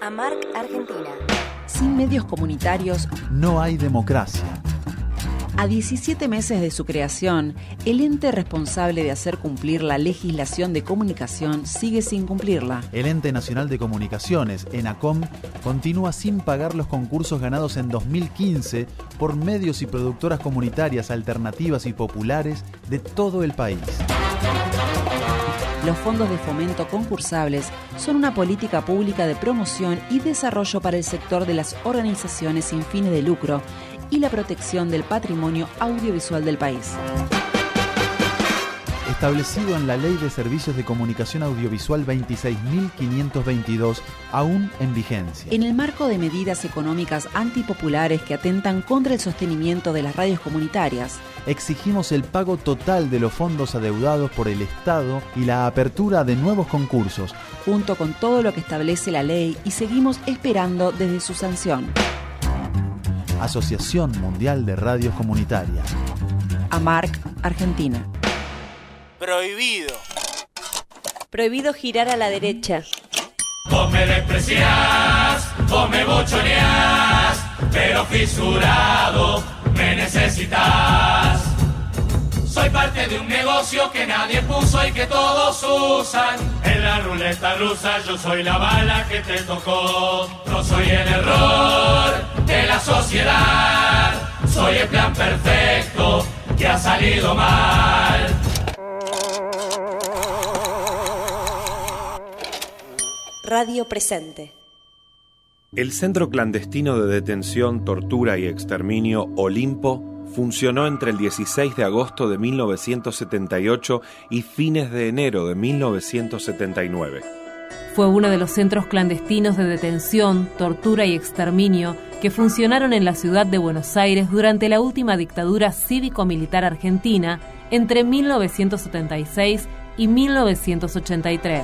AMARC Argentina. Sin medios comunitarios no hay democracia. A 17 meses de su creación, el ente responsable de hacer cumplir la legislación de comunicación sigue sin cumplirla. El Ente Nacional de Comunicaciones, ENACOM, continúa sin pagar los concursos ganados en 2015 por medios y productoras comunitarias alternativas y populares de todo el país. Los fondos de fomento concursables son una política pública de promoción y desarrollo para el sector de las organizaciones sin fines de lucro y la protección del patrimonio audiovisual del país. Establecido en la Ley de Servicios de Comunicación Audiovisual 26.522, aún en vigencia. En el marco de medidas económicas antipopulares que atentan contra el sostenimiento de las radios comunitarias, exigimos el pago total de los fondos adeudados por el Estado y la apertura de nuevos concursos, junto con todo lo que establece la ley, y seguimos esperando desde su sanción. Asociación Mundial de Radios Comunitarias. AMARC Argentina. Prohibido. Prohibido girar a la derecha. Vos me despreciás, vos me bochoneás, pero fisurado me necesitas. Soy parte de un negocio que nadie puso y que todos usan. En la ruleta rusa yo soy la bala que te tocó. No soy el error de la sociedad, soy el plan perfecto que ha salido mal. Radio Presente. El Centro Clandestino de Detención, Tortura y Exterminio Olimpo funcionó entre el 16 de agosto de 1978 y fines de enero de 1979. Fue uno de los centros clandestinos de detención, tortura y exterminio que funcionaron en la ciudad de Buenos Aires durante la última dictadura cívico-militar argentina entre 1976 y 1983.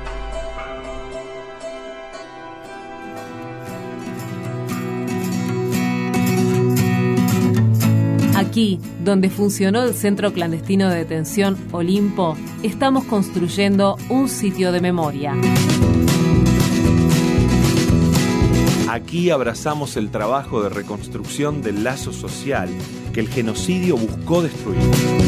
Aquí, donde funcionó el Centro Clandestino de Detención Olimpo, estamos construyendo un sitio de memoria. Aquí abrazamos el trabajo de reconstrucción del lazo social que el genocidio buscó destruir.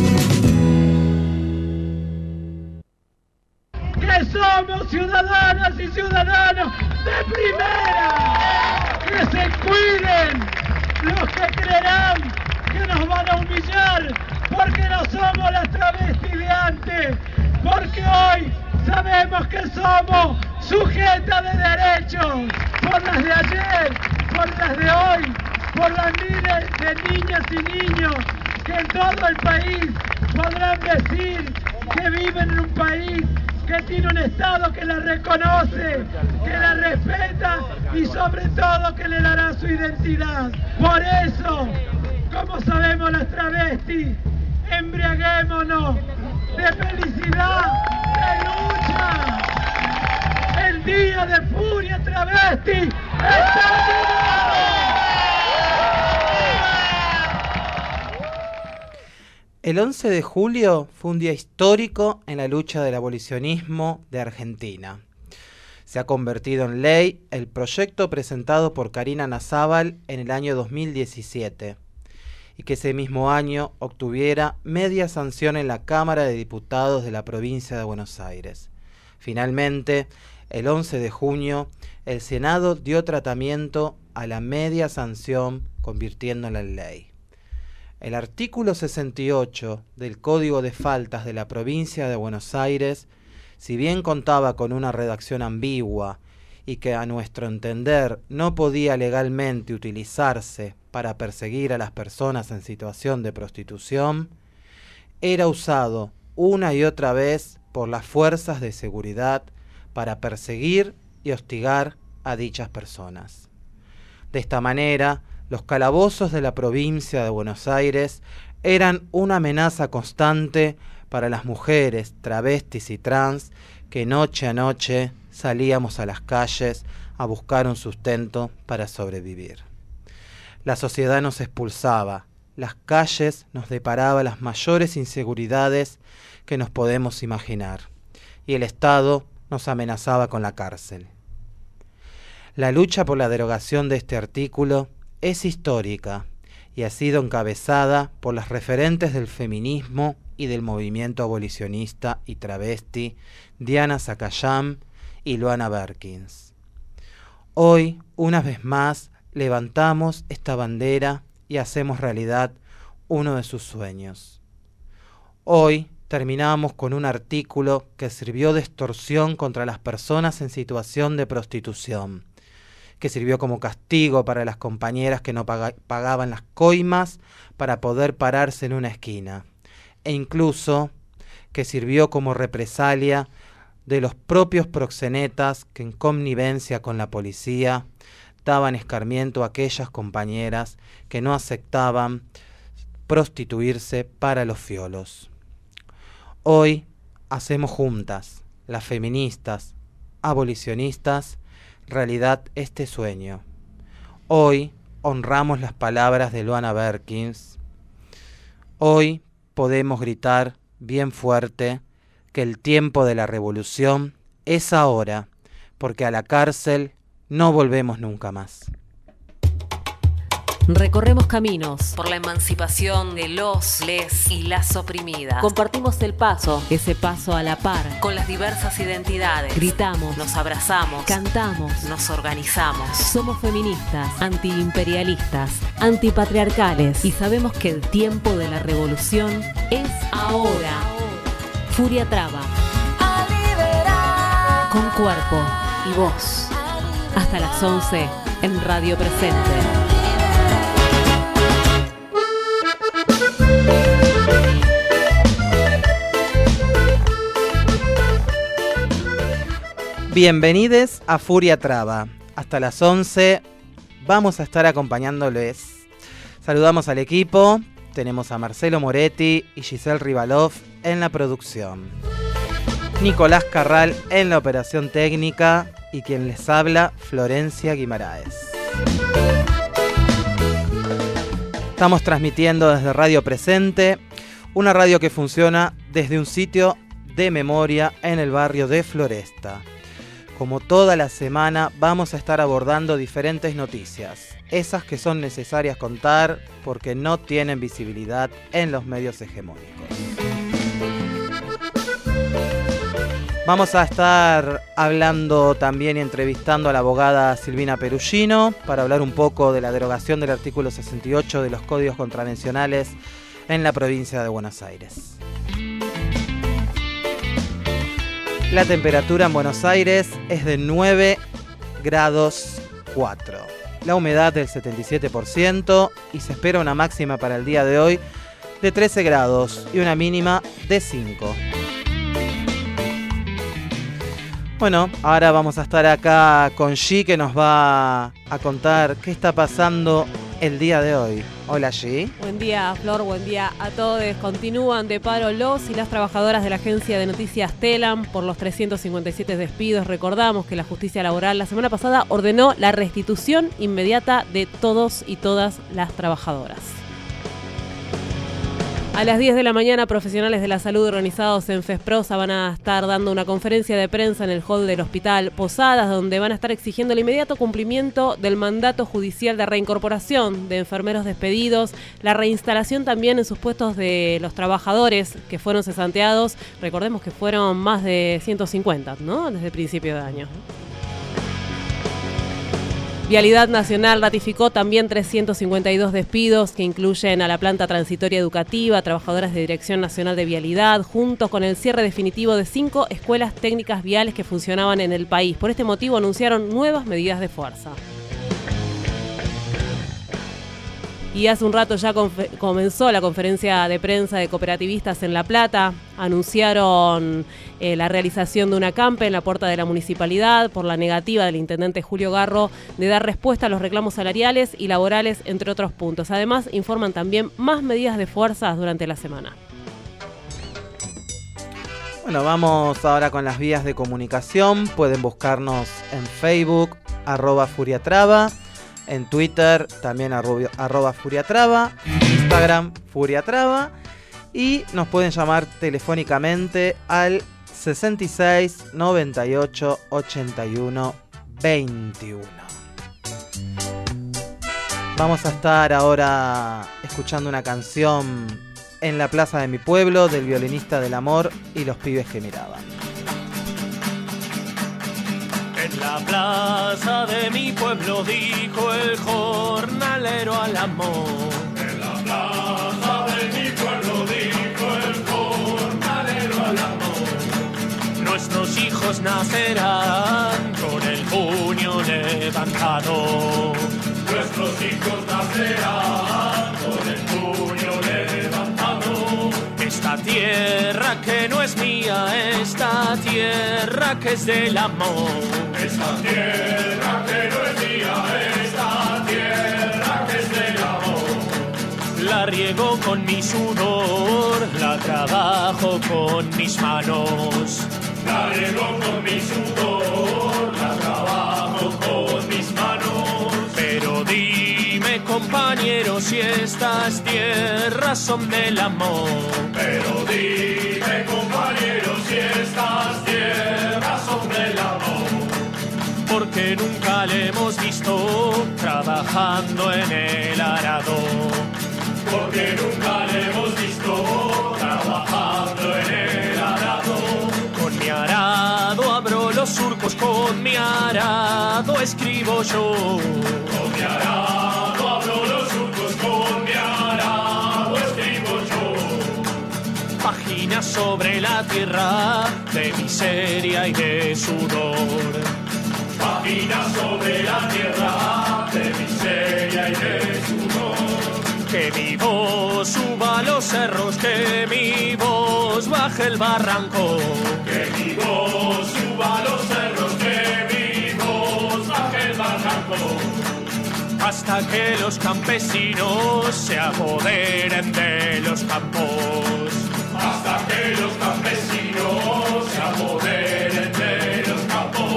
¡Que somos ciudadanas y ciudadanos de primera! ¡Que se cuiden los que creerán que nos van a humillar porque no somos las travestis de antes, porque hoy sabemos que somos sujetas de derechos, por las de ayer, por las de hoy, por las miles de niñas y niños que en todo el país podrán decir que viven en un país que tiene un Estado que la reconoce, que la respeta y sobre todo que le dará su identidad. Por eso, como sabemos las travestis, embriaguémonos de felicidad, de lucha. El día de furia travesti está llegado. El 11 de julio fue un día histórico en la lucha del abolicionismo de Argentina. Se ha convertido en ley el proyecto presentado por Karina Nazábal en el año 2017 y que ese mismo año obtuviera media sanción en la Cámara de Diputados de la provincia de Buenos Aires. Finalmente, el 11 de junio, el Senado dio tratamiento a la media sanción, convirtiéndola en ley. El artículo 68 del Código de Faltas de la provincia de Buenos Aires, si bien contaba con una redacción ambigua y que a nuestro entender no podía legalmente utilizarse para perseguir a las personas en situación de prostitución, era usado una y otra vez por las fuerzas de seguridad para perseguir y hostigar a dichas personas. De esta manera, los calabozos de la provincia de Buenos Aires eran una amenaza constante para las mujeres, travestis y trans que noche a noche salíamos a las calles a buscar un sustento para sobrevivir. La sociedad nos expulsaba, las calles nos deparaba las mayores inseguridades que nos podemos imaginar, y el Estado nos amenazaba con la cárcel. La lucha por la derogación de este artículo es histórica y ha sido encabezada por las referentes del feminismo y del movimiento abolicionista y travesti Diana Zacayán y Luana Berkins. Hoy, una vez más, levantamos esta bandera y hacemos realidad uno de sus sueños. Hoy terminamos con un artículo que sirvió de extorsión contra las personas en situación de prostitución, que sirvió como castigo para las compañeras que no pagaban las coimas para poder pararse en una esquina, e incluso que sirvió como represalia de los propios proxenetas que en connivencia con la policía daban escarmiento a aquellas compañeras que no aceptaban prostituirse para los fiolos. Hoy hacemos juntas, las feministas, abolicionistas, realidad este sueño. Hoy honramos las palabras de Luana Berkins. Hoy podemos gritar bien fuerte que el tiempo de la revolución es ahora, porque a la cárcel no volvemos nunca más. Recorremos caminos por la emancipación de los, les y las oprimidas. Compartimos el paso, ese paso a la par, con las diversas identidades. Gritamos, nos abrazamos, cantamos, nos organizamos. Somos feministas, antiimperialistas, antipatriarcales y sabemos que el tiempo de la revolución es ahora. Furia Traba. A liberar. Con cuerpo y voz. Hasta las 11 en Radio Presente. Bienvenidos a Furia Traba. Hasta las 11 vamos a estar acompañándoles. Saludamos al equipo. Tenemos a Marcelo Moretti y Giselle Rivalov en la producción. Nicolás Carral en la operación técnica y quien les habla, Florencia Guimaraes. Estamos transmitiendo desde Radio Presente, una radio que funciona desde un sitio de memoria en el barrio de Floresta. Como toda la semana vamos a estar abordando diferentes noticias, esas que son necesarias contar porque no tienen visibilidad en los medios hegemónicos. Vamos a estar hablando también y entrevistando a la abogada Silvina Perugino para hablar un poco de la derogación del artículo 68 de los códigos contravencionales en la provincia de Buenos Aires. La temperatura en Buenos Aires es de 9 grados 4. La humedad del 77% y se espera una máxima para el día de hoy de 13 grados y una mínima de 5. Bueno, ahora vamos a estar acá con G, que nos va a contar qué está pasando el día de hoy. Hola, G. Buen día, Flor, buen día a todos. Continúan de paro los y las trabajadoras de la agencia de noticias Telam por los 357 despidos. Recordamos que la justicia laboral la semana pasada ordenó la restitución inmediata de todos y todas las trabajadoras. A las 10 de la mañana, profesionales de la salud organizados en FESPROSA van a estar dando una conferencia de prensa en el hall del Hospital Posadas, donde van a estar exigiendo el inmediato cumplimiento del mandato judicial de reincorporación de enfermeros despedidos, la reinstalación también en sus puestos de los trabajadores que fueron cesanteados. Recordemos que fueron más de 150, ¿no? Desde el principio de año. Vialidad Nacional ratificó también 352 despidos que incluyen a la planta transitoria educativa, trabajadoras de Dirección Nacional de Vialidad, junto con el cierre definitivo de 5 escuelas técnicas viales que funcionaban en el país. Por este motivo anunciaron nuevas medidas de fuerza. Y hace un rato ya comenzó la conferencia de prensa de cooperativistas en La Plata. Anunciaron la realización de una acampe en la puerta de la municipalidad por la negativa del intendente Julio Garro de dar respuesta a los reclamos salariales y laborales, entre otros puntos. Además, informan también más medidas de fuerzas durante la semana. Bueno, vamos ahora con las vías de comunicación. Pueden buscarnos en Facebook, @FuriaTraba. En Twitter también @FuriaTraba, Instagram FuriaTraba, y nos pueden llamar telefónicamente al 66 98 81 21. Vamos a estar ahora escuchando una canción en la plaza de mi pueblo del violinista del amor y los pibes que miraban. En la plaza de mi pueblo dijo el jornalero al amor. En la plaza de mi pueblo dijo el jornalero al amor. Nuestros hijos nacerán con el puño levantado. Nuestros hijos nacerán con el puño levantado. Esta tierra que no es mía, esta tierra que es del amor. Esta tierra que no es mía, esta tierra que es del amor. La riego con mi sudor, la trabajo con mis manos. La riego con mi sudor, la trabajo con mis manos. Pero dime, compañero, si estas tierras son del amor. Pero dime, compañero, si estas tierras son del amor. Porque nunca le hemos visto trabajando en el arado. Porque nunca le hemos visto trabajando en el arado. Con mi arado abro los surcos, con mi arado escribo yo. Con mi arado abro los surcos, con mi arado escribo yo. Páginas sobre la tierra de miseria y de sudor. Páginas sobre la tierra de miseria y de sudor. Que mi voz suba a los cerros, que mi voz baje el barranco. Que mi voz suba a los cerros, que mi voz baje el barranco. Hasta que los campesinos se apoderen de los campos. Hasta que los campesinos se apoderen de los campos.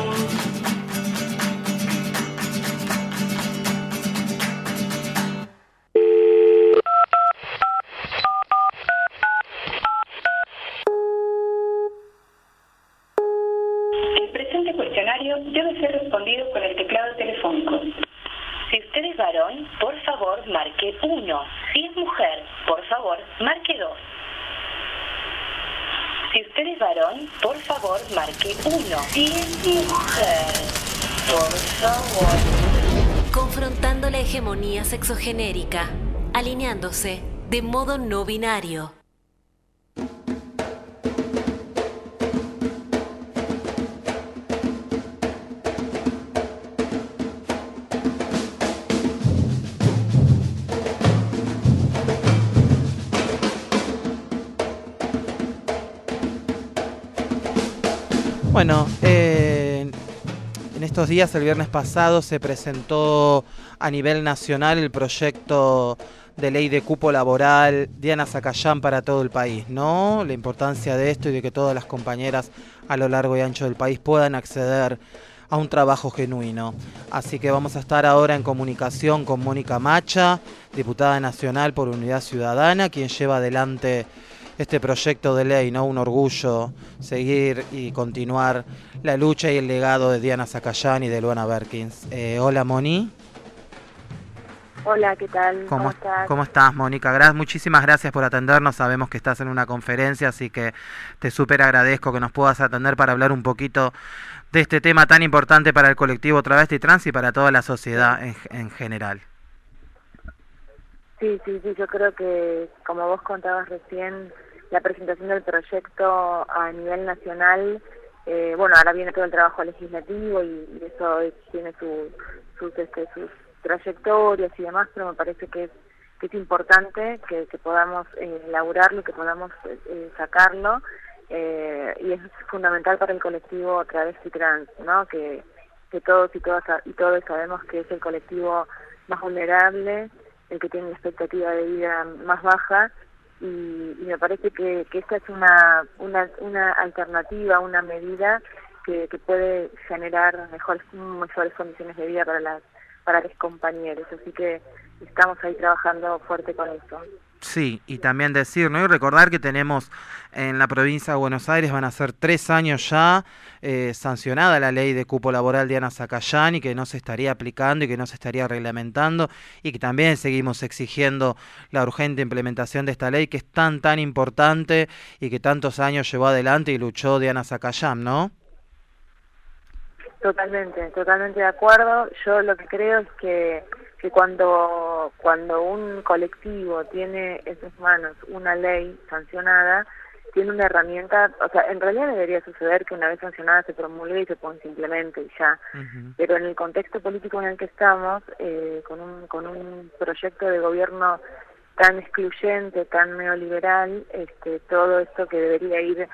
Debe ser respondido con el teclado telefónico. Si usted es varón, por favor, marque 1. Si es mujer, por favor, marque 2. Si usted es varón, por favor, marque 1. Si es mujer, por favor. Confrontando la hegemonía sexogenérica, alineándose de modo no binario. Bueno, en estos días, el viernes pasado, se presentó a nivel nacional el proyecto de ley de cupo laboral Diana Zacayán para todo el país, ¿no? La importancia de esto y de que todas las compañeras a lo largo y ancho del país puedan acceder a un trabajo genuino. Así que vamos a estar ahora en comunicación con Mónica Macha, diputada nacional por Unidad Ciudadana, quien lleva adelante este proyecto de ley, ¿no? Un orgullo seguir y continuar la lucha y el legado de Diana Zacayán y de Luana Berkins. Hola, Moni. Hola, ¿qué tal? ¿Cómo estás? ¿Cómo estás, Mónica? Muchísimas gracias por atendernos. Sabemos que estás en una conferencia, así que te súper agradezco que nos puedas atender para hablar un poquito de este tema tan importante para el colectivo travesti trans y para toda la sociedad en general. Sí, yo creo que, como vos contabas recién, la presentación del proyecto a nivel nacional, bueno, ahora viene todo el trabajo legislativo y eso tiene sus trayectorias y demás, pero me parece que es importante que podamos elaborarlo, que podamos sacarlo, y es fundamental para el colectivo travesti trans, ¿no? Que todos y todos sabemos que es el colectivo más vulnerable, el que tiene la expectativa de vida más baja, y me parece que esta es una alternativa, una medida que puede generar mejores condiciones de vida para los compañeros, así que estamos ahí trabajando fuerte con eso. Sí, y también decir, ¿no? Y recordar que tenemos en la provincia de Buenos Aires, van a ser 3 años ya sancionada la ley de cupo laboral de Ana Zacayán y que no se estaría aplicando y que no se estaría reglamentando y que también seguimos exigiendo la urgente implementación de esta ley que es tan importante y que tantos años llevó adelante y luchó Diana Zacayán, ¿no? Totalmente de acuerdo. Yo lo que creo es que cuando un colectivo tiene en sus manos una ley sancionada, tiene una herramienta, o sea, en realidad debería suceder que una vez sancionada se promulgue y se implemente y ya. Pero en el contexto político en el que estamos, con un proyecto de gobierno tan excluyente, tan neoliberal, todo esto que debería ir,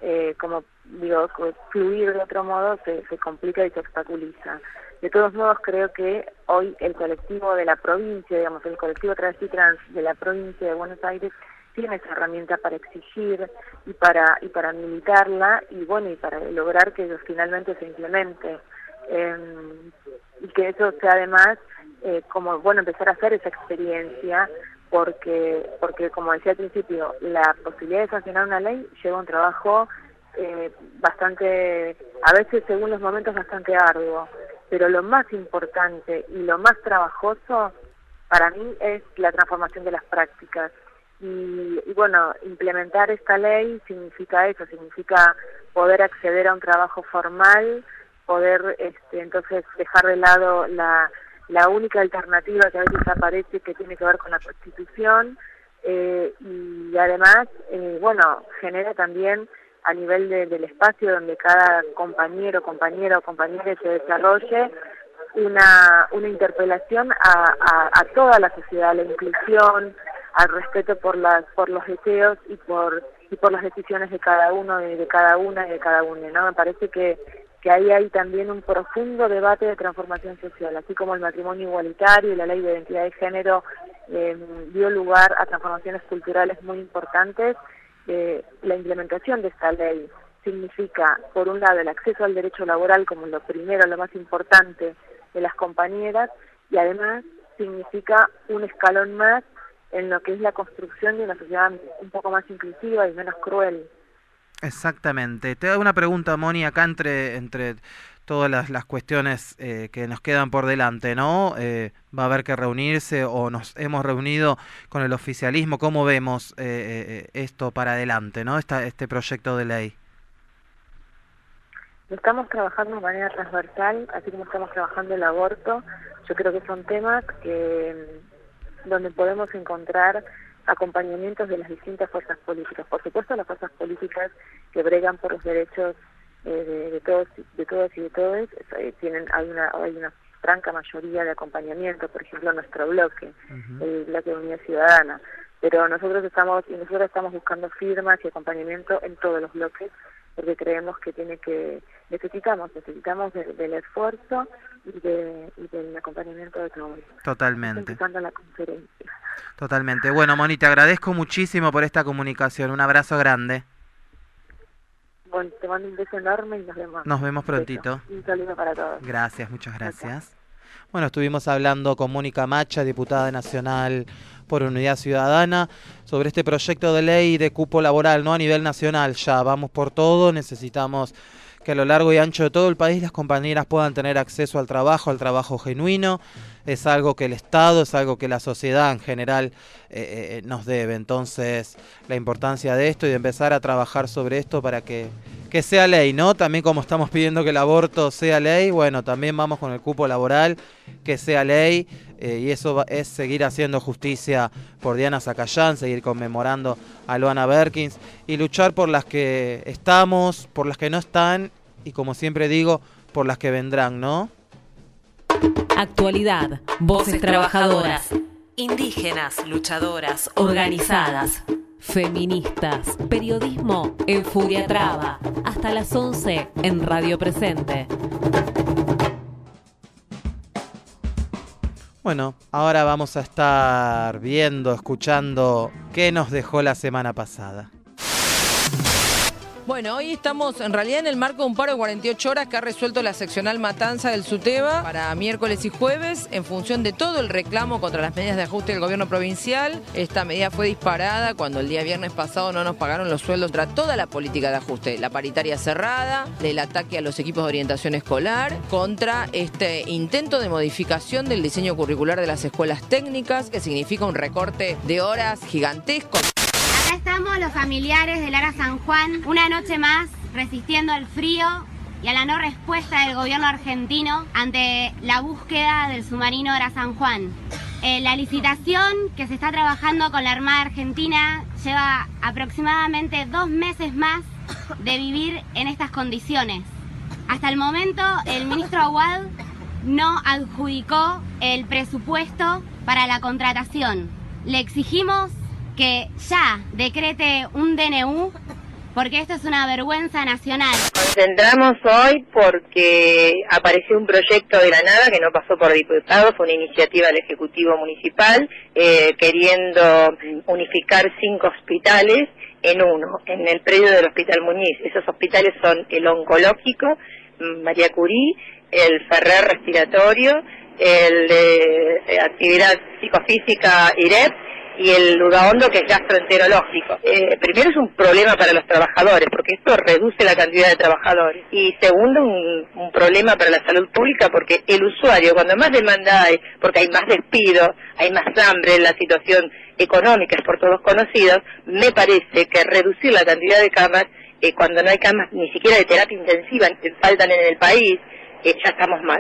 fluir de otro modo, se complica y se obstaculiza. De todos modos, creo que hoy el colectivo de la provincia, digamos, el colectivo travesti trans de la provincia de Buenos Aires tiene esa herramienta para exigir y para militarla y para lograr que eso finalmente se implemente y que eso sea además empezar a hacer esa experiencia porque como decía al principio, la posibilidad de sancionar una ley lleva un trabajo bastante, a veces según los momentos bastante arduo, pero lo más importante y lo más trabajoso para mí es la transformación de las prácticas. Y implementar esta ley significa eso, significa poder acceder a un trabajo formal, poder entonces dejar de lado la única alternativa que a veces aparece que tiene que ver con la prostitución y además, genera también a nivel del espacio donde cada compañero, compañera o compañera se desarrolle una interpelación a toda la sociedad, la inclusión, al respeto por los deseos y por las decisiones de cada uno, de cada una y de cada uno, ¿no? Me parece que ahí hay también un profundo debate de transformación social, así como el matrimonio igualitario y la ley de identidad de género dio lugar a transformaciones culturales muy importantes. La implementación de esta ley significa, por un lado, el acceso al derecho laboral como lo primero, lo más importante de las compañeras, y además significa un escalón más en lo que es la construcción de una sociedad un poco más inclusiva y menos cruel. Exactamente. Te hago una pregunta, Moni, acá entre todas las cuestiones que nos quedan por delante, ¿no? Va a haber que reunirse o nos hemos reunido con el oficialismo. ¿Cómo vemos esto para adelante, ¿no? Este proyecto de ley. Estamos trabajando de manera transversal, así como estamos trabajando el aborto. Yo creo que son temas donde podemos encontrar acompañamientos de las distintas fuerzas políticas. Por supuesto, las fuerzas políticas que bregan por los derechos de todos y de todos hay una franca mayoría de acompañamiento, por ejemplo nuestro bloque, el bloque de Unidad Ciudadana, pero nosotros estamos buscando firmas y acompañamiento en todos los bloques porque creemos que necesitamos del esfuerzo y del acompañamiento de todos. Totalmente. Empezando la conferencia. Totalmente. Bueno, Moni, te agradezco muchísimo por esta comunicación. Un abrazo grande. Bueno, te mando un beso enorme y nos vemos. Nos vemos prontito. Un saludo para todos. Gracias, muchas gracias. Bueno, estuvimos hablando con Mónica Macha, diputada nacional por Unidad Ciudadana, sobre este proyecto de ley de cupo laboral, ¿no? A nivel nacional ya vamos por todo, necesitamos que a lo largo y ancho de todo el país las compañeras puedan tener acceso al trabajo genuino. Es algo que el Estado, es algo que la sociedad en general nos debe. Entonces, la importancia de esto y de empezar a trabajar sobre esto para que sea ley, ¿no? También como estamos pidiendo que el aborto sea ley, bueno, también vamos con el cupo laboral, que sea ley, y eso es seguir haciendo justicia por Diana Zacayán, seguir conmemorando a Luana Berkins y luchar por las que estamos, por las que no están y, como siempre digo, por las que vendrán, ¿no? Actualidad, voces trabajadoras, indígenas, luchadoras, organizadas, feministas, periodismo en Furia Traba, hasta las 11 en Radio Presente. Bueno, ahora vamos a estar viendo, escuchando qué nos dejó la semana pasada. Bueno, hoy estamos en realidad en el marco de un paro de 48 horas que ha resuelto la seccional Matanza del SUTEBA para miércoles y jueves en función de todo el reclamo contra las medidas de ajuste del gobierno provincial. Esta medida fue disparada cuando el día viernes pasado no nos pagaron los sueldos contra toda la política de ajuste, la paritaria cerrada, el ataque a los equipos de orientación escolar, contra este intento de modificación del diseño curricular de las escuelas técnicas, que significa un recorte de horas gigantesco. Acá estamos los familiares del Ara San Juan, una noche más resistiendo al frío y a la no respuesta del gobierno argentino ante la búsqueda del submarino Ara San Juan. La licitación que se está trabajando con la Armada Argentina lleva aproximadamente 2 meses más de vivir en estas condiciones. Hasta el momento el ministro Aguad no adjudicó el presupuesto para la contratación. Le exigimos que ya decrete un DNU, porque esto es una vergüenza nacional. Nos centramos hoy porque apareció un proyecto de la nada que no pasó por diputados, fue una iniciativa del Ejecutivo Municipal queriendo unificar 5 hospitales en uno, en el predio del Hospital Muñiz. Esos hospitales son el oncológico, María Curie, el Ferrer respiratorio, el de actividad psicofísica IREP, y el Udaondo, que es gastroenterológico. Primero es un problema para los trabajadores, porque esto reduce la cantidad de trabajadores. Y segundo, un problema para la salud pública, porque el usuario, cuando más demanda hay, porque hay más despidos, hay más hambre, la situación económica es por todos conocidos, me parece que reducir la cantidad de camas, cuando no hay camas ni siquiera de terapia intensiva, que faltan en el país, ya estamos mal.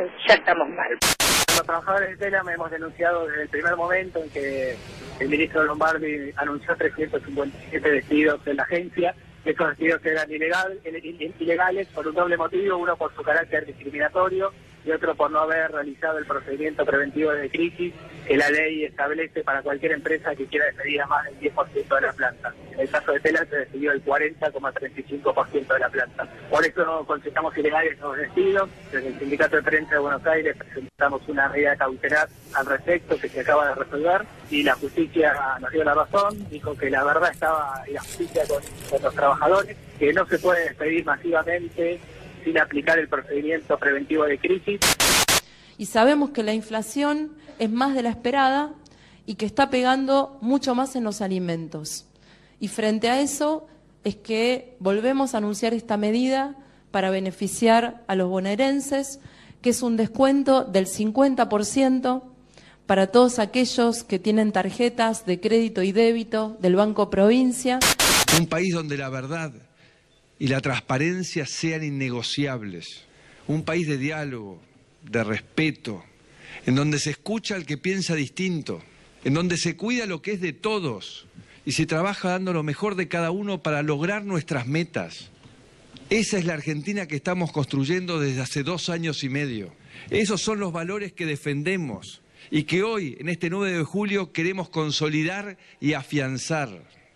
Los trabajadores de Telam hemos denunciado desde el primer momento en que el ministro Lombardi anunció 357 despidos en la agencia. Estos despidos eran ilegales por un doble motivo, uno por su carácter discriminatorio y otro por no haber realizado el procedimiento preventivo de crisis que la ley establece para cualquier empresa que quiera despedir a más del 10% de la planta. En el caso de Telam se despidió el 40,35% de la planta. Por eso consideramos ilegales los despidos. Desde el Sindicato de Prensa de Buenos Aires presentamos una medida cautelar al respecto que se acaba de resolver y la justicia nos dio la razón, dijo que la verdad estaba y la justicia con los trabajadores, que no se puede despedir masivamente sin aplicar el procedimiento preventivo de crisis. Y sabemos que la inflación es más de la esperada y que está pegando mucho más en los alimentos. Y frente a eso es que volvemos a anunciar esta medida para beneficiar a los bonaerenses, que es un descuento del 50% para todos aquellos que tienen tarjetas de crédito y débito del Banco Provincia. Un país donde la verdad y la transparencia sean innegociables. Un país de diálogo, de respeto, en donde se escucha al que piensa distinto, en donde se cuida lo que es de todos y se trabaja dando lo mejor de cada uno para lograr nuestras metas. Esa es la Argentina que estamos construyendo desde hace 2 años y medio. Esos son los valores que defendemos y que hoy, en este 9 de julio, queremos consolidar y afianzar.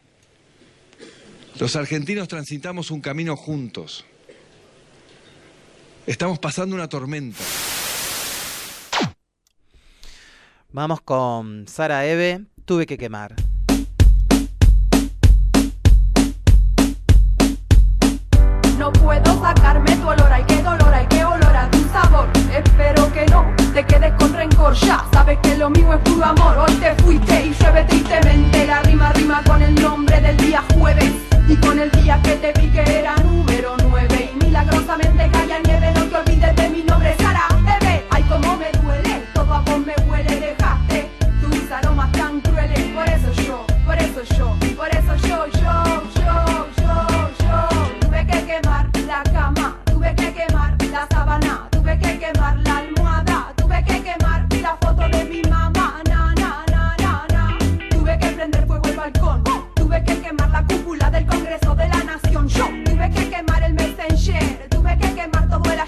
Los argentinos transitamos un camino juntos. Estamos pasando una tormenta. Vamos con Sara Eve, Tuve que quemar. No puedo sacarme tu olor, ay qué dolor, ay qué olor a tu sabor. Espero que no te quedes con rencor, ya sabes que lo mío es puro amor. Hoy te fuiste y llueve tristemente, la rima con el nombre del día jueves. Y con el día que te vi que era número 9 y milagrosamente caía nieve, no te olvides de mi nombre, Sara Eve. Ay, cómo me duele, todo a vos me huele, dejaste tus aromas tan crueles. Por eso yo tuve que quemar la cama, tuve que quemar la sábana, tuve que quemar la almohada, tuve que quemar la foto de mi mamá, tuve que prender fuego el balcón, tuve que quemar la cúpula del Congreso de la Nación, yo tuve que quemar el Messenger, tuve que quemar todo el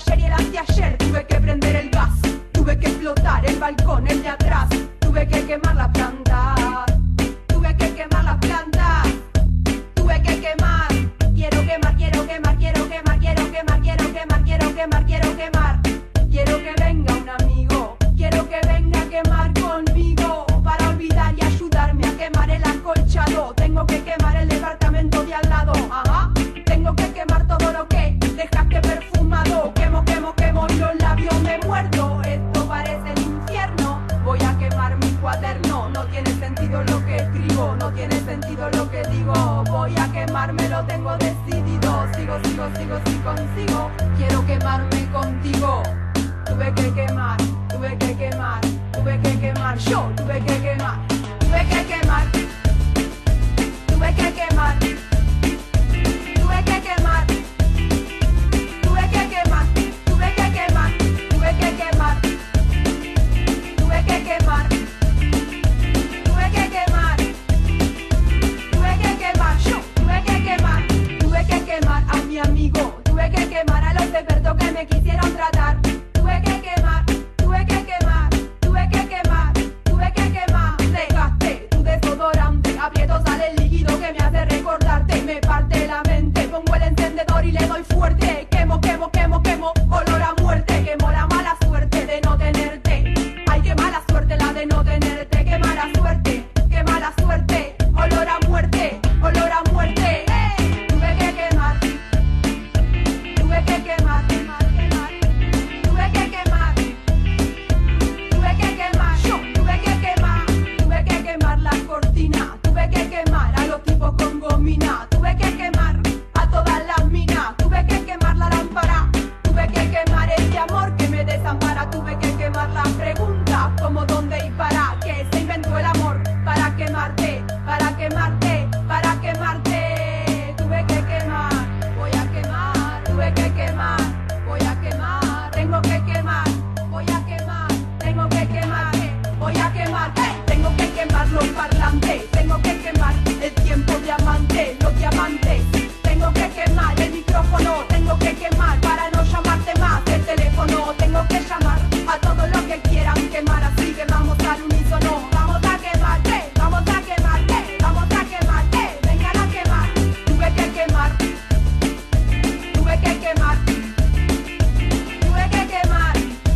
me quisieron tratar. Tuve que quemar, tuve que quemar, tuve que quemar, tuve que quemar. Dejaste tu desodorante, aprieto sale el líquido que me hace recordarte. Me parte la mente, pongo el encendedor y le doy fuerte. Quemo, quemo, quemo, quemo, olor a muerte. Quemo la mala suerte de no tenerte. Ay, qué mala suerte la de no tenerte. Qué mala suerte, olor a muerte, olor a muerte. ¡Hey! Tuve que quemar, tuve que quemar, quemar, quemar. Tuve que quemar, tuve que quemar, tuve que quemar, tuve que quemar la cortina, tuve que quemar a los tipos con gomina, tuve que quemar a todas las minas, tuve que quemar la lámpara, tuve que quemar ese amor que me desampara, tuve que quemar la pregunta, como dónde y para qué se inventó el amor, para quemarte, para quemarte, para quemarte, tuve que quemar, voy a quemar, tuve que quemar, voy a quemar, tengo que quemar, voy a quemar, tengo que quemar, voy a quemar, tengo que quemar los parlantes, tengo que quemar el tiempo diamante, los diamantes, tengo que quemar el micrófono, tengo que quemar para no llamarte más el teléfono, tengo que llamar a todos los que quieran quemar, así que vamos al unísono, vamos a quemar, vamos a quemar, vamos a quemar, vengan a quemar, tuve que quemar, tuve que quemar, tuve que quemar,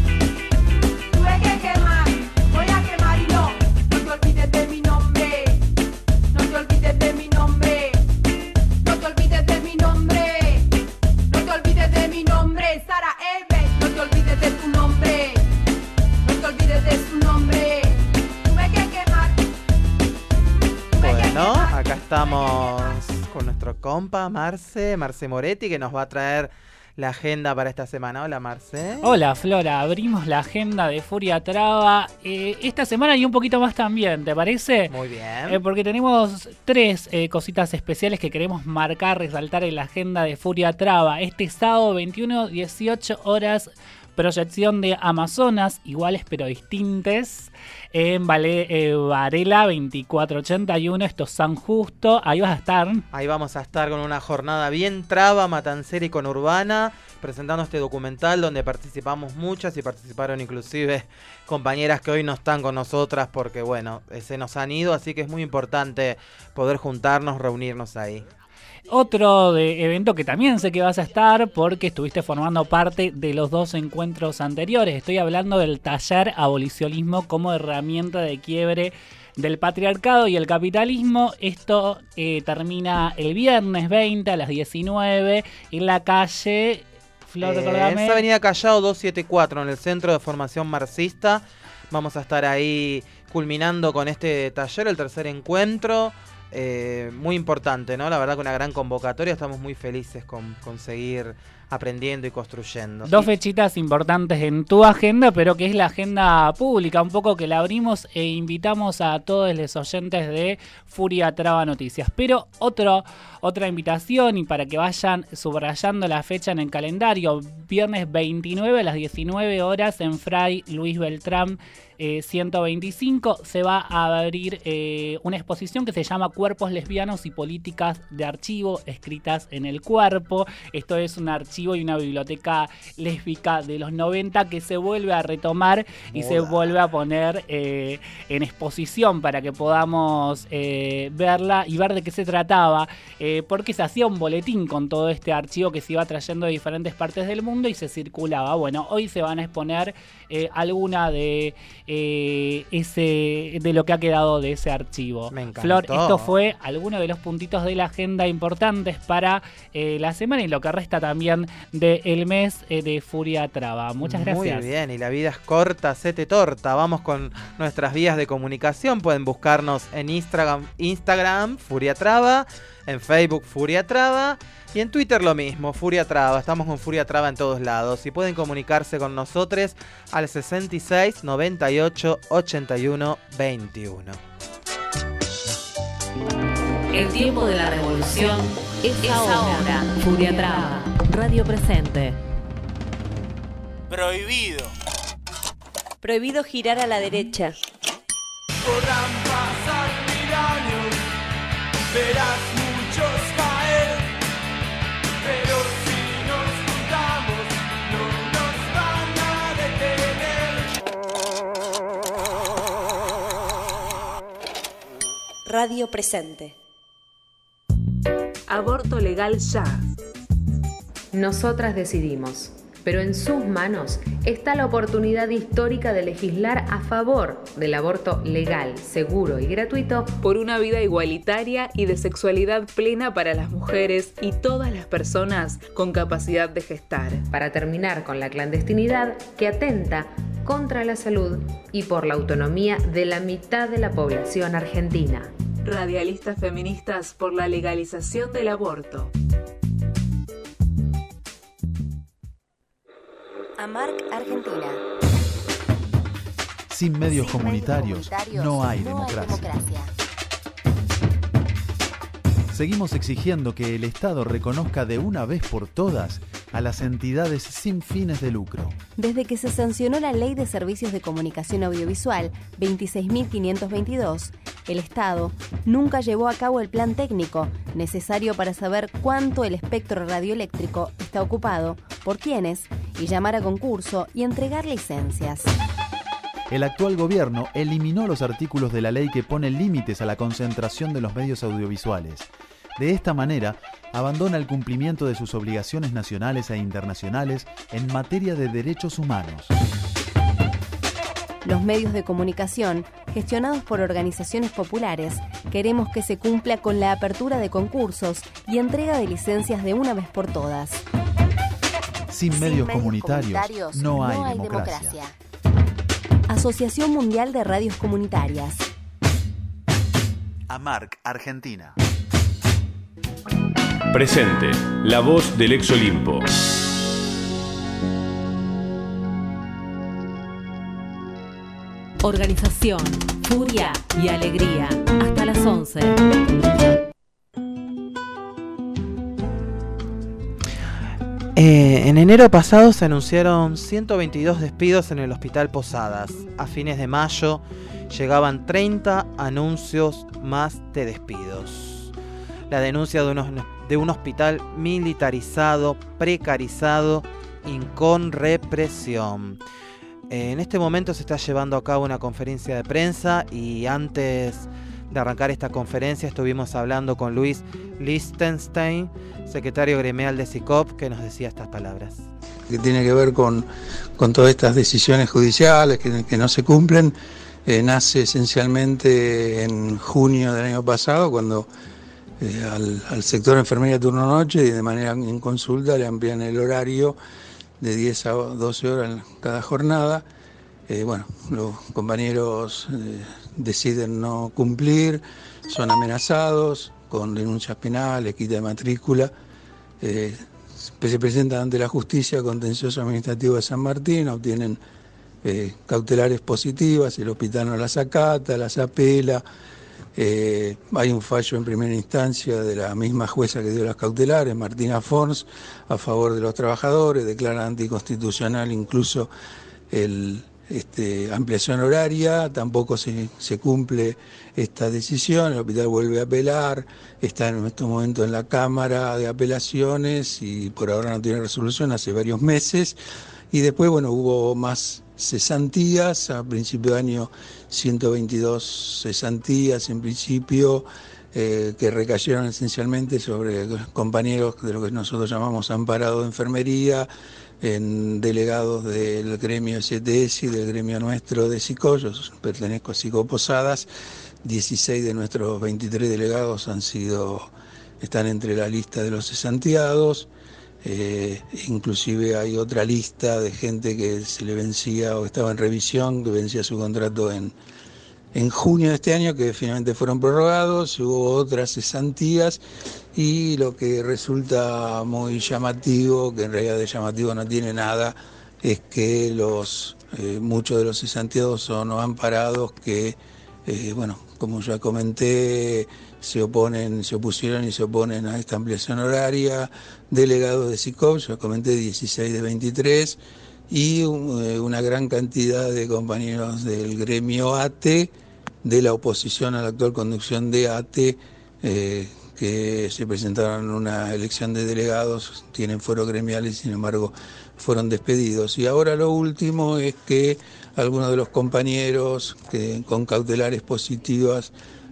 tuve que quemar, voy a quemar y no te olvides de mi nombre, no te olvides de mi nombre, no te olvides de mi nombre, no te olvides de mi nombre, Sara Eve, no te olvides de tu nombre, no te olvides de su nombre, tuve que quemar. Bueno, acá estamos con nuestro compa Marce Moretti, que nos va a traer la agenda para esta semana. Hola, Marce. Hola, Flora. Abrimos la agenda de Furia Traba esta semana y un poquito más también, ¿te parece? Muy bien. Porque tenemos 3 cositas especiales que queremos marcar, resaltar en la agenda de Furia Traba. Este sábado 21, 18 horas, proyección de Amazonas, iguales pero distintes, en Varela 2481, esto es San Justo. Ahí vas a estar. Ahí vamos a estar con una jornada bien traba, matancera y conurbana, presentando este documental donde participamos muchas y participaron inclusive compañeras que hoy no están con nosotras porque, bueno, se nos han ido, así que es muy importante poder juntarnos, reunirnos ahí. Otro evento que también sé que vas a estar porque estuviste formando parte de los 2 encuentros anteriores. Estoy hablando del taller Abolicionismo como herramienta de quiebre del patriarcado y el capitalismo. Esto termina el viernes 20 a las 19 en la calle... Flor, recordame. Es Avenida Callao 274, en el Centro de Formación Marxista. Vamos a estar ahí culminando con este taller, el tercer encuentro. Muy importante, ¿no? La verdad que una gran convocatoria, estamos muy felices con seguir aprendiendo y construyendo. 2 fechitas importantes en tu agenda, pero que es la agenda pública, un poco que la abrimos e invitamos a todos los oyentes de Furia Traba Noticias. Pero otra invitación, y para que vayan subrayando la fecha en el calendario, viernes 29 a las 19 horas en Fray Luis Beltrán 125 se va a abrir una exposición que se llama Cuerpos lesbianos y políticas de archivo escritas en el cuerpo. Esto es un archivo y una biblioteca lésbica de los 90 que se vuelve a retomar y se vuelve a poner en exposición para que podamos verla y ver de qué se trataba, porque se hacía un boletín con todo este archivo que se iba trayendo de diferentes partes del mundo y se circulaba. Bueno, hoy se van a exponer alguna de lo que ha quedado de ese archivo. Me encantó. Flor, esto fue alguno de los puntitos de la agenda importantes para la semana y lo que resta también del mes de Furia Traba. Muchas gracias. Muy bien, y la vida es corta, hacete torta. Vamos con nuestras vías de comunicación. Pueden buscarnos en Instagram Furia Traba, en Facebook Furia Traba y en Twitter lo mismo, Furia Traba. Estamos con Furia Traba en todos lados y pueden comunicarse con nosotros al 66 98 81 21. El tiempo de la revolución es ahora. Furia Traba, Radio Presente. Prohibido. Prohibido girar a la derecha. Podrán pasar 1000 años, verás muchos caer, pero si nos juntamos, no Radio Presente. Aborto legal ya. Nosotras decidimos, pero en sus manos está la oportunidad histórica de legislar a favor del aborto legal, seguro y gratuito por una vida igualitaria y de sexualidad plena para las mujeres y todas las personas con capacidad de gestar, para terminar con la clandestinidad que atenta contra la salud y por la autonomía de la mitad de la población argentina. Radialistas feministas por la legalización del aborto. AMARC Argentina. Sin medios comunitarios no hay democracia. Seguimos exigiendo que el Estado reconozca de una vez por todas a las entidades sin fines de lucro. Desde que se sancionó la Ley de Servicios de Comunicación Audiovisual 26.522, el Estado nunca llevó a cabo el plan técnico necesario para saber cuánto el espectro radioeléctrico está ocupado, por quiénes, y llamar a concurso y entregar licencias. El actual gobierno eliminó los artículos de la ley que ponen límites a la concentración de los medios audiovisuales. De esta manera, abandona el cumplimiento de sus obligaciones nacionales e internacionales en materia de derechos humanos. Los medios de comunicación, gestionados por organizaciones populares, queremos que se cumpla con la apertura de concursos y entrega de licencias de una vez por todas. Sin medios comunitarios no hay democracia. Asociación Mundial de Radios Comunitarias. AMARC Argentina. Presente, la voz del ex Olimpo. Organización, furia y alegría. Hasta las 11. En enero pasado se anunciaron 122 despidos en el Hospital Posadas. A fines de mayo llegaban 30 anuncios más de despidos. La denuncia de un hospital militarizado, precarizado y con represión. En este momento se está llevando a cabo una conferencia de prensa y antes de arrancar esta conferencia estuvimos hablando con Luis Lichtenstein, secretario gremial de SICOP, que nos decía estas palabras. Que tiene que ver con todas estas decisiones judiciales que no se cumplen, nace esencialmente en junio del año pasado, cuando al sector enfermería turno-noche y de manera en consulta le amplían el horario de 10 a 12 horas en cada jornada. Los compañeros deciden no cumplir, son amenazados con denuncias penales, quita de matrícula, se presentan ante la justicia contencioso administrativo de San Martín, obtienen cautelares positivas, el hospital no las acata, las apela, hay un fallo en primera instancia de la misma jueza que dio las cautelares, Martina Forns, a favor de los trabajadores, declara anticonstitucional incluso ampliación horaria, tampoco se cumple esta decisión, el hospital vuelve a apelar, está en estos momentos en la Cámara de Apelaciones y por ahora no tiene resolución hace varios meses, y después hubo más cesantías, a principio de año 122 cesantías en principio, que recayeron esencialmente sobre compañeros de lo que nosotros llamamos amparados de enfermería, en delegados del gremio STS y del gremio nuestro de SICO. Yo pertenezco a SICO Posadas, 16 de nuestros 23 delegados están entre la lista de los cesanteados, inclusive hay otra lista de gente que se le vencía o estaba en revisión, que vencía su contrato en junio de este año, que finalmente fueron prorrogados, hubo otras cesantías y lo que resulta muy llamativo, que en realidad de llamativo no tiene nada, es que muchos de los cesanteados son amparados que, como ya comenté, se opusieron y se oponen a esta ampliación horaria, delegados de SICOP, ya comenté 16 de 23, y una gran cantidad de compañeros del gremio ATE, de la oposición a la actual conducción de ATE, que se presentaron en una elección de delegados, tienen fueros gremiales, sin embargo fueron despedidos. Y ahora lo último es que algunos de los compañeros que con cautelares positivas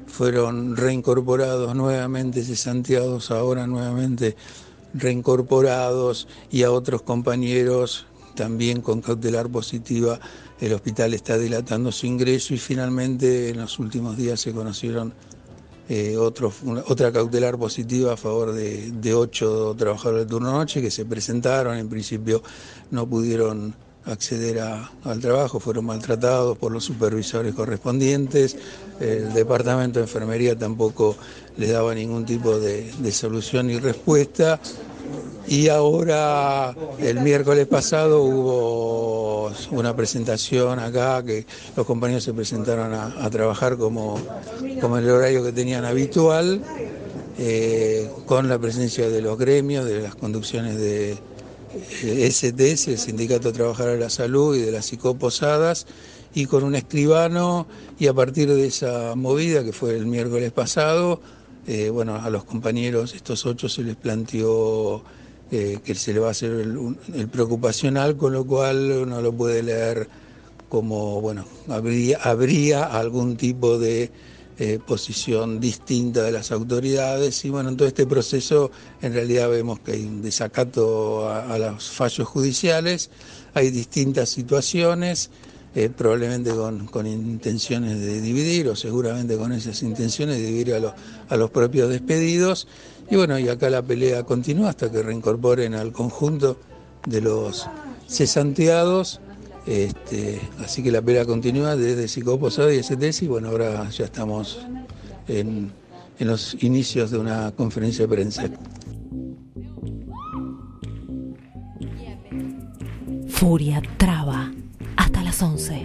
fueron reincorporados nuevamente, cesanteados, ahora nuevamente reincorporados, y a otros compañeros también con cautelar positiva. El hospital está dilatando su ingreso y finalmente en los últimos días se conocieron otra cautelar positiva a favor de 8 trabajadores de turno noche que se presentaron. En principio no pudieron acceder al trabajo, fueron maltratados por los supervisores correspondientes. El departamento de enfermería tampoco les daba ningún tipo de solución ni respuesta. Y ahora, el miércoles pasado, hubo una presentación acá, que los compañeros se presentaron a trabajar como el horario que tenían habitual, con la presencia de los gremios, de las conducciones de STS, el Sindicato de Trabajadores de la Salud, y de las psicoposadas, y con un escribano. Y a partir de esa movida, que fue el miércoles pasado, a los compañeros, estos 8, se les planteó que se le va a hacer el preocupacional, con lo cual uno lo puede leer como, habría algún tipo de posición distinta de las autoridades. Y en todo este proceso en realidad vemos que hay un desacato a los fallos judiciales, hay distintas situaciones, probablemente con intenciones de dividir, o seguramente con esas intenciones de dividir a los propios despedidos. Y acá la pelea continúa hasta que reincorporen al conjunto de los cesanteados. Así que la pelea continúa desde Psicoposada y STS, y ahora ya estamos en los inicios de una conferencia de prensa. Furia traba hasta las 11.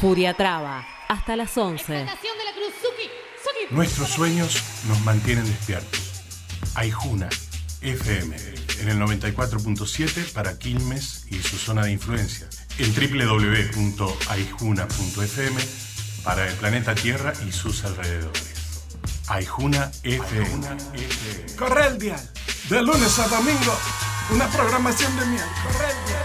Furia Traba, hasta las 11. Nuestros sueños nos mantienen despiertos. Aijuna FM en el 94.7 para Quilmes y su zona de influencia. En www.aijuna.fm para el planeta Tierra y sus alrededores. Aijuna FM. Corre el dial. De lunes a domingo. Una programación de miel. Corre el dial.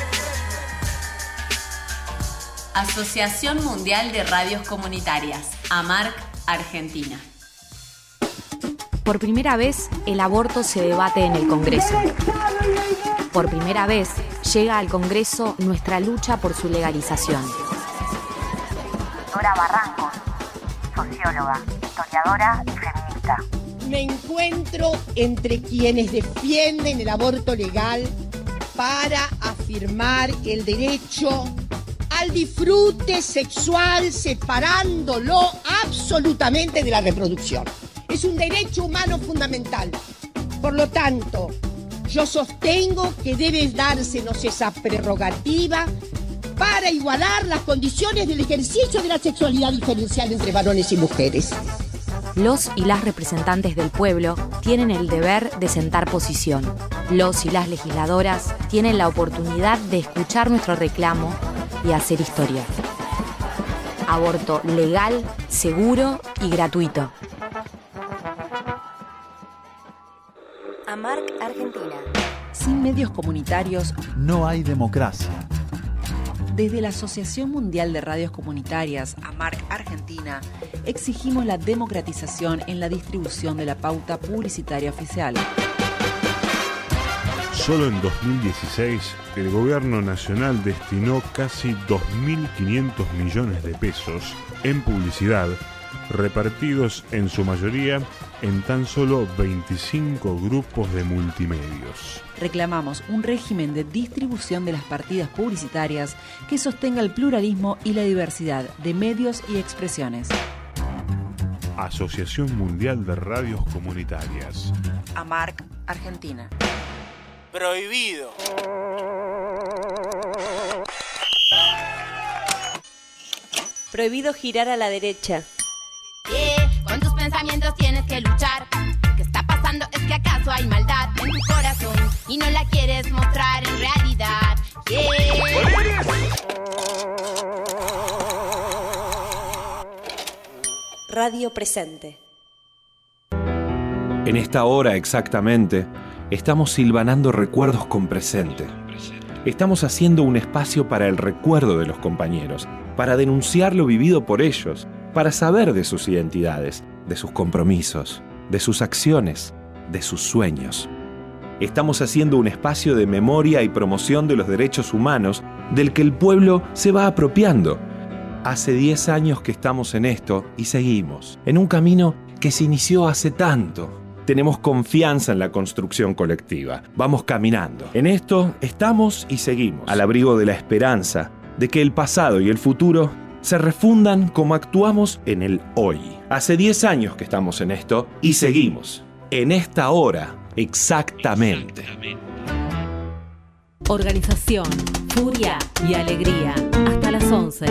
Asociación Mundial de Radios Comunitarias. AMARC, Argentina. Por primera vez, el aborto se debate en el Congreso. Por primera vez, llega al Congreso nuestra lucha por su legalización. Dora Barranco, socióloga, historiadora y feminista. Me encuentro entre quienes defienden el aborto legal para afirmar el derecho al disfrute sexual, separándolo absolutamente de la reproducción. Es un derecho humano fundamental. Por lo tanto, yo sostengo que debe dársenos esa prerrogativa para igualar las condiciones del ejercicio de la sexualidad diferencial entre varones y mujeres. Los y las representantes del pueblo tienen el deber de sentar posición. Los y las legisladoras tienen la oportunidad de escuchar nuestro reclamo y hacer historia. Aborto legal, seguro y gratuito. AMARC, Argentina. Sin medios comunitarios no hay democracia. Desde la Asociación Mundial de Radios Comunitarias, AMARC Argentina, exigimos la democratización en la distribución de la pauta publicitaria oficial. Solo en 2016, el gobierno nacional destinó casi 2.500 millones de pesos en publicidad, repartidos en su mayoría en tan solo 25 grupos de multimedios. Reclamamos un régimen de distribución de las partidas publicitarias que sostenga el pluralismo y la diversidad de medios y expresiones. Asociación Mundial de Radios Comunitarias. AMARC, Argentina. Prohibido. Prohibido girar a la derecha. Con tus pensamientos tienes que luchar. ¿Qué está pasando? Es que acaso hay maldad en tu corazón y no la quieres mostrar en realidad. Radio Presente. En esta hora exactamente, estamos silvanando recuerdos con presente. Estamos haciendo un espacio para el recuerdo de los compañeros, para denunciar lo vivido por ellos, para saber de sus identidades, de sus compromisos, de sus acciones, de sus sueños. Estamos haciendo un espacio de memoria y promoción de los derechos humanos del que el pueblo se va apropiando. Hace 10 años que estamos en esto y seguimos, en un camino que se inició hace tanto. Tenemos confianza en la construcción colectiva. Vamos caminando. En esto estamos y seguimos, al abrigo de la esperanza de que el pasado y el futuro se refundan como actuamos en el hoy. Hace 10 años que estamos en esto y seguimos. En esta hora, exactamente. Organización, furia y alegría. Hasta las 11.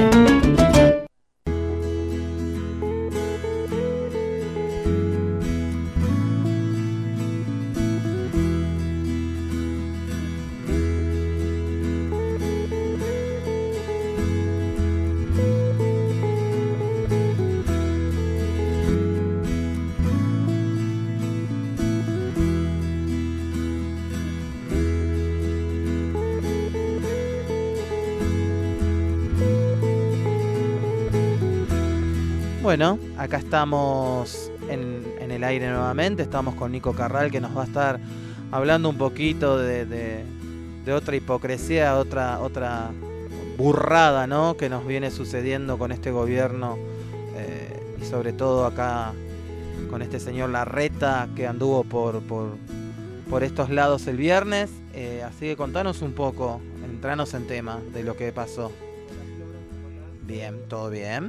Bueno, acá estamos en el aire nuevamente, estamos con Nico Carral que nos va a estar hablando un poquito de otra hipocresía, otra burrada, ¿no?, que nos viene sucediendo con este gobierno y sobre todo acá con este señor Larreta que anduvo por estos lados el viernes, así que contanos un poco, entranos en tema de lo que pasó. Bien, ¿todo bien?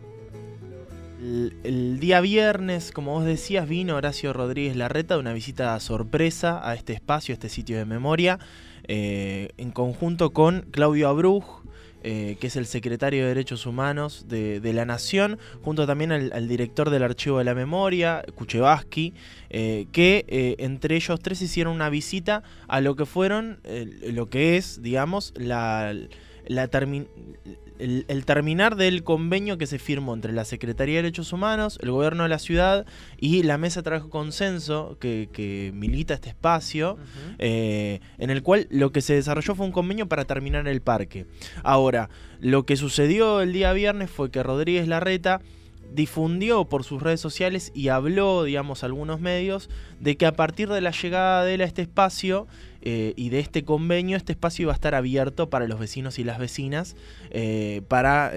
El día viernes, como vos decías, vino Horacio Rodríguez Larreta de una visita sorpresa a este espacio, este sitio de memoria, en conjunto con Claudio Abruj, que es el secretario de Derechos Humanos de la Nación, junto también al director del Archivo de la Memoria, Kuchevaski, que entre ellos tres hicieron una visita a lo que fueron, lo que es, digamos, el terminar del convenio que se firmó entre la Secretaría de Derechos Humanos, el Gobierno de la Ciudad y la Mesa de Trabajo Consenso que milita este espacio, en el cual lo que se desarrolló fue un convenio para terminar el parque. Ahora, lo que sucedió el día viernes fue que Rodríguez Larreta difundió por sus redes sociales y habló, digamos, a algunos medios, de que a partir de la llegada de él a este espacio y de este convenio, este espacio iba a estar abierto para los vecinos y las vecinas, para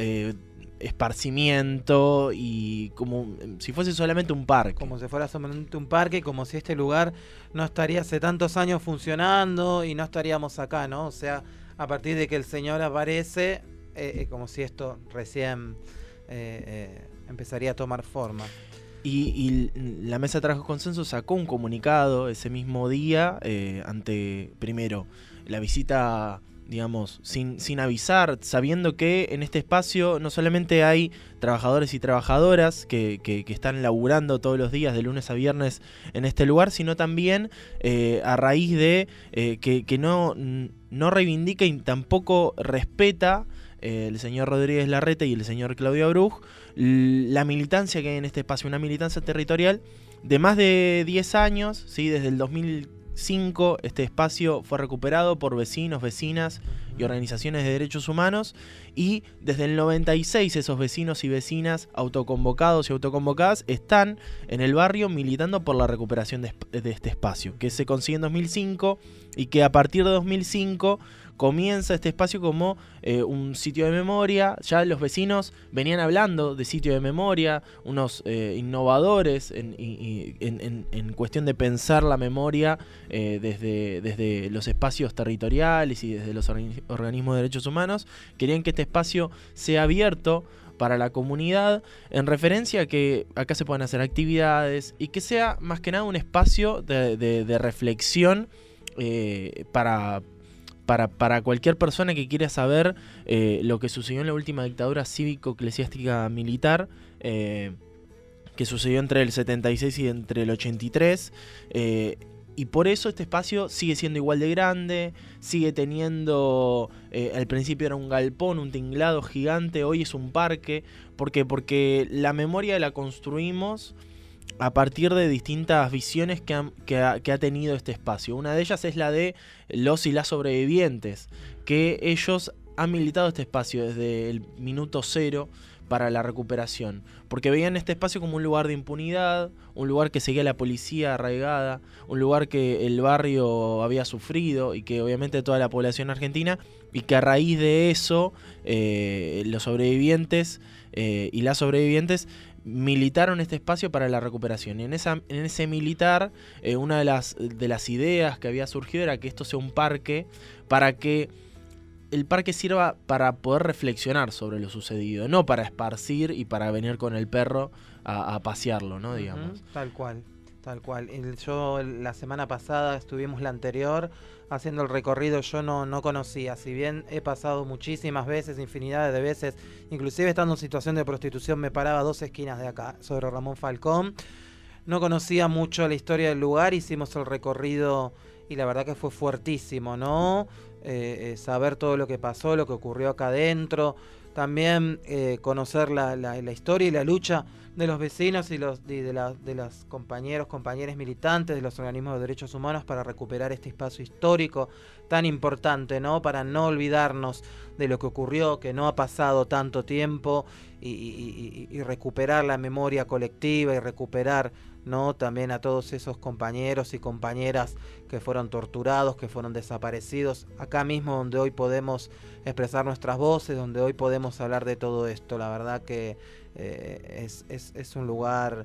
esparcimiento y como si fuese solamente un parque. Como si fuera solamente un parque, como si este lugar no estaría hace tantos años funcionando y no estaríamos acá, ¿no? O sea, a partir de que el señor aparece, como si esto recién empezaría a tomar forma. Y la Mesa de Trabajo Consenso sacó un comunicado ese mismo día ante, primero, la visita, digamos, sin avisar, sabiendo que en este espacio no solamente hay trabajadores y trabajadoras que están laburando todos los días de lunes a viernes en este lugar, sino también a raíz de que no reivindica y tampoco respeta el señor Rodríguez Larreta y el señor Claudio Abruj la militancia que hay en este espacio, una militancia territorial de más de 10 años, ¿sí? Desde el 2005 este espacio fue recuperado por vecinos, vecinas y organizaciones de derechos humanos, y desde el 96 esos vecinos y vecinas autoconvocados y autoconvocadas están en el barrio militando por la recuperación de este espacio, que se consigue en 2005 y que a partir de 2005 comienza este espacio como un sitio de memoria. Ya los vecinos venían hablando de sitio de memoria, unos innovadores en cuestión de pensar la memoria desde los espacios territoriales y desde los organismos de derechos humanos. Querían que este espacio sea abierto para la comunidad, en referencia a que acá se puedan hacer actividades y que sea más que nada un espacio de reflexión para cualquier persona que quiera saber lo que sucedió en la última dictadura cívico-eclesiástica militar, que sucedió entre el 76 y entre el 83, y por eso este espacio sigue siendo igual de grande, sigue teniendo, al principio era un galpón, un tinglado gigante, hoy es un parque. ¿Por qué? Porque la memoria la construimos a partir de distintas visiones que ha tenido este espacio. Una de ellas es la de los y las sobrevivientes, que ellos han militado este espacio desde el minuto cero para la recuperación, porque veían este espacio como un lugar de impunidad, un lugar que seguía la policía arraigada, un lugar que el barrio había sufrido y que obviamente toda la población argentina, y que a raíz de eso los sobrevivientes y las sobrevivientes militaron este espacio para la recuperación. Y en ese militar, una de las ideas que había surgido era que esto sea un parque, para que el parque sirva para poder reflexionar sobre lo sucedido, no para esparcir y para venir con el perro a pasearlo, ¿no? Digamos. Tal cual. Yo la semana pasada, estuvimos la anterior, haciendo el recorrido. Yo no conocía, si bien he pasado muchísimas veces, infinidades de veces, inclusive estando en situación de prostitución, me paraba a 2 esquinas de acá, sobre Ramón Falcón. No conocía mucho la historia del lugar, hicimos el recorrido y la verdad que fue fuertísimo, ¿no? Saber todo lo que pasó, lo que ocurrió acá adentro, también conocer la historia y la lucha de los vecinos y de los compañeras militantes de los organismos de derechos humanos para recuperar este espacio histórico tan importante, ¿no? Para no olvidarnos de lo que ocurrió, que no ha pasado tanto tiempo, y recuperar la memoria colectiva y recuperar, ¿no? También a todos esos compañeros y compañeras que fueron torturados, que fueron desaparecidos, acá mismo donde hoy podemos expresar nuestras voces, donde hoy podemos hablar de todo esto. La verdad que es un lugar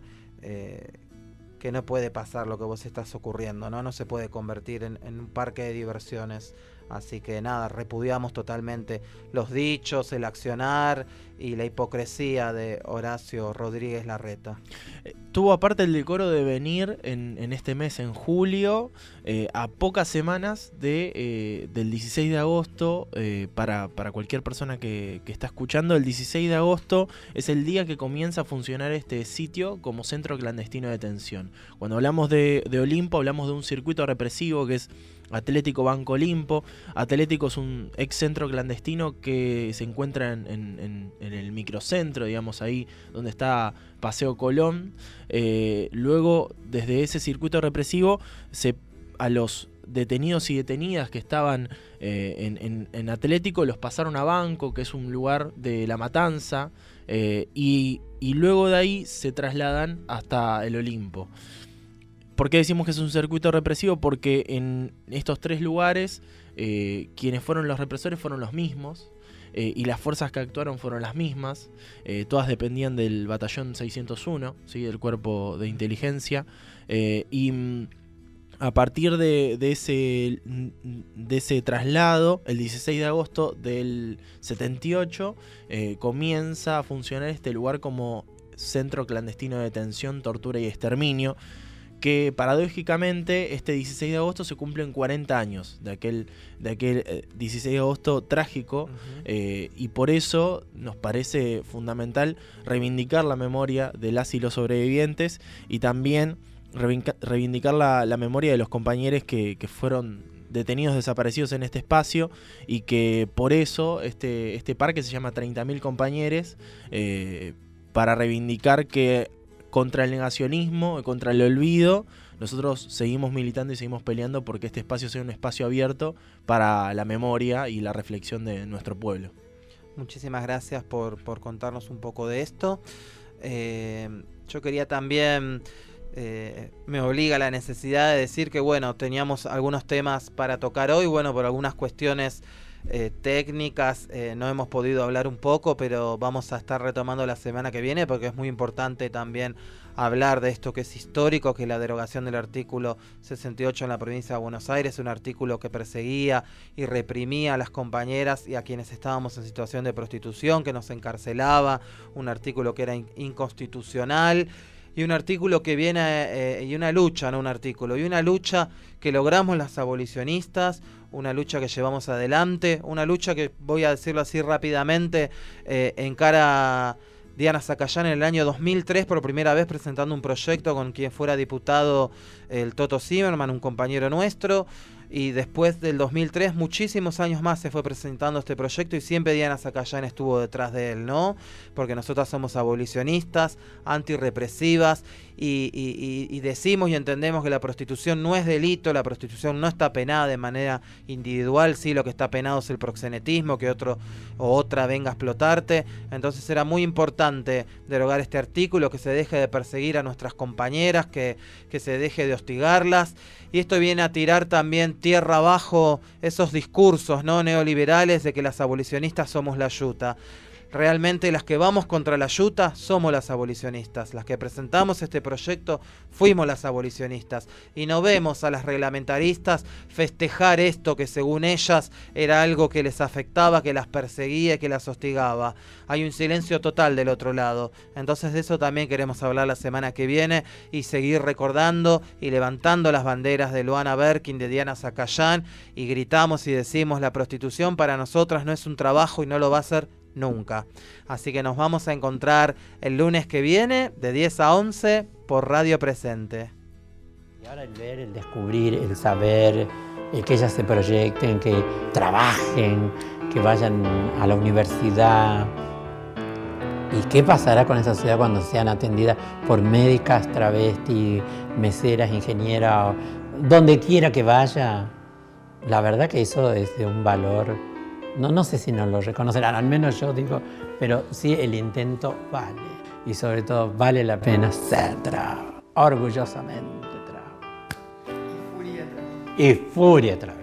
que no puede pasar lo que vos estás ocurriendo, ¿no? No se puede convertir en un parque de diversiones Así que nada, repudiamos totalmente los dichos, el accionar y la hipocresía de Horacio Rodríguez Larreta. Tuvo aparte el decoro de venir en este mes, en julio, a pocas semanas del 16 de agosto, para cualquier persona que está escuchando. El 16 de agosto es el día que comienza a funcionar este sitio como centro clandestino de detención. Cuando hablamos de Olimpo, hablamos de un circuito represivo que es Atlético Banco Olimpo. Atlético es un ex centro clandestino que se encuentra en el microcentro, digamos, ahí donde está Paseo Colón. Luego, desde ese circuito represivo, a los detenidos y detenidas que estaban en Atlético los pasaron a Banco, que es un lugar de La Matanza, y luego de ahí se trasladan hasta el Olimpo. ¿Por qué decimos que es un circuito represivo? Porque en estos tres lugares quienes fueron los represores fueron los mismos, y las fuerzas que actuaron fueron las mismas. Todas dependían del batallón 601, ¿sí? Del cuerpo de inteligencia, y a partir de ese traslado, el 16 de agosto del 78, comienza a funcionar este lugar como centro clandestino de detención, tortura y exterminio, que paradójicamente este 16 de agosto se cumplen 40 años de aquel 16 de agosto trágico. Y por eso nos parece fundamental reivindicar la memoria de las y los sobrevivientes, y también reivindicar la memoria de los compañeros que fueron detenidos, desaparecidos en este espacio, y que por eso este parque se llama 30.000 compañeros, para reivindicar que contra el negacionismo, contra el olvido, nosotros seguimos militando y seguimos peleando porque este espacio sea un espacio abierto para la memoria y la reflexión de nuestro pueblo. Muchísimas gracias por contarnos un poco de esto. Yo quería también, me obliga la necesidad de decir que bueno, teníamos algunos temas para tocar hoy, bueno, por algunas cuestiones técnicas no hemos podido hablar un poco, pero vamos a estar retomando la semana que viene porque es muy importante también hablar de esto que es histórico, que es la derogación del artículo 68 en la provincia de Buenos Aires, un artículo que perseguía y reprimía a las compañeras y a quienes estábamos en situación de prostitución, que nos encarcelaba, un artículo que era inconstitucional. Y un artículo que viene, y una lucha, no un artículo, y una lucha que logramos las abolicionistas, una lucha que llevamos adelante, una lucha que, voy a decirlo así rápidamente, encara Diana Zacayán en el año 2003 por primera vez presentando un proyecto con quien fuera diputado el Toto Zimmerman, un compañero nuestro. Y después del 2003, muchísimos años más se fue presentando este proyecto y siempre Diana Zacayán estuvo detrás de él, ¿no? Porque nosotras somos abolicionistas, antirrepresivas y decimos y entendemos que la prostitución no es delito, la prostitución no está penada de manera individual, sí, lo que está penado es el proxenetismo, que otro o otra venga a explotarte. Entonces era muy importante derogar este artículo, que se deje de perseguir a nuestras compañeras, que se deje de hostigarlas. Y esto viene a tirar también tierra abajo esos discursos, ¿no?, neoliberales de que las abolicionistas somos la yuta. Realmente las que vamos contra la yuta somos las abolicionistas. Las que presentamos este proyecto fuimos las abolicionistas. Y no vemos a las reglamentaristas festejar esto que según ellas era algo que les afectaba, que las perseguía, que las hostigaba. Hay un silencio total del otro lado. Entonces de eso también queremos hablar la semana que viene y seguir recordando y levantando las banderas de Luana Berkin, de Diana Zacayán, y gritamos y decimos: la prostitución para nosotras no es un trabajo y no lo va a ser nunca. Así que nos vamos a encontrar el lunes que viene de 10 a 11 por Radio Presente. Y ahora el ver, el descubrir, el saber, el que ellas se proyecten, que trabajen, que vayan a la universidad. ¿Y qué pasará con esa sociedad cuando sean atendidas por médicas, travestis, meseras, ingenieras, donde quiera que vaya? La verdad que eso es de un valor. No sé si nos lo reconocerán, al menos yo digo, pero sí el intento vale. Y sobre todo vale la pena ser traba, orgullosamente traba. Y furia traba.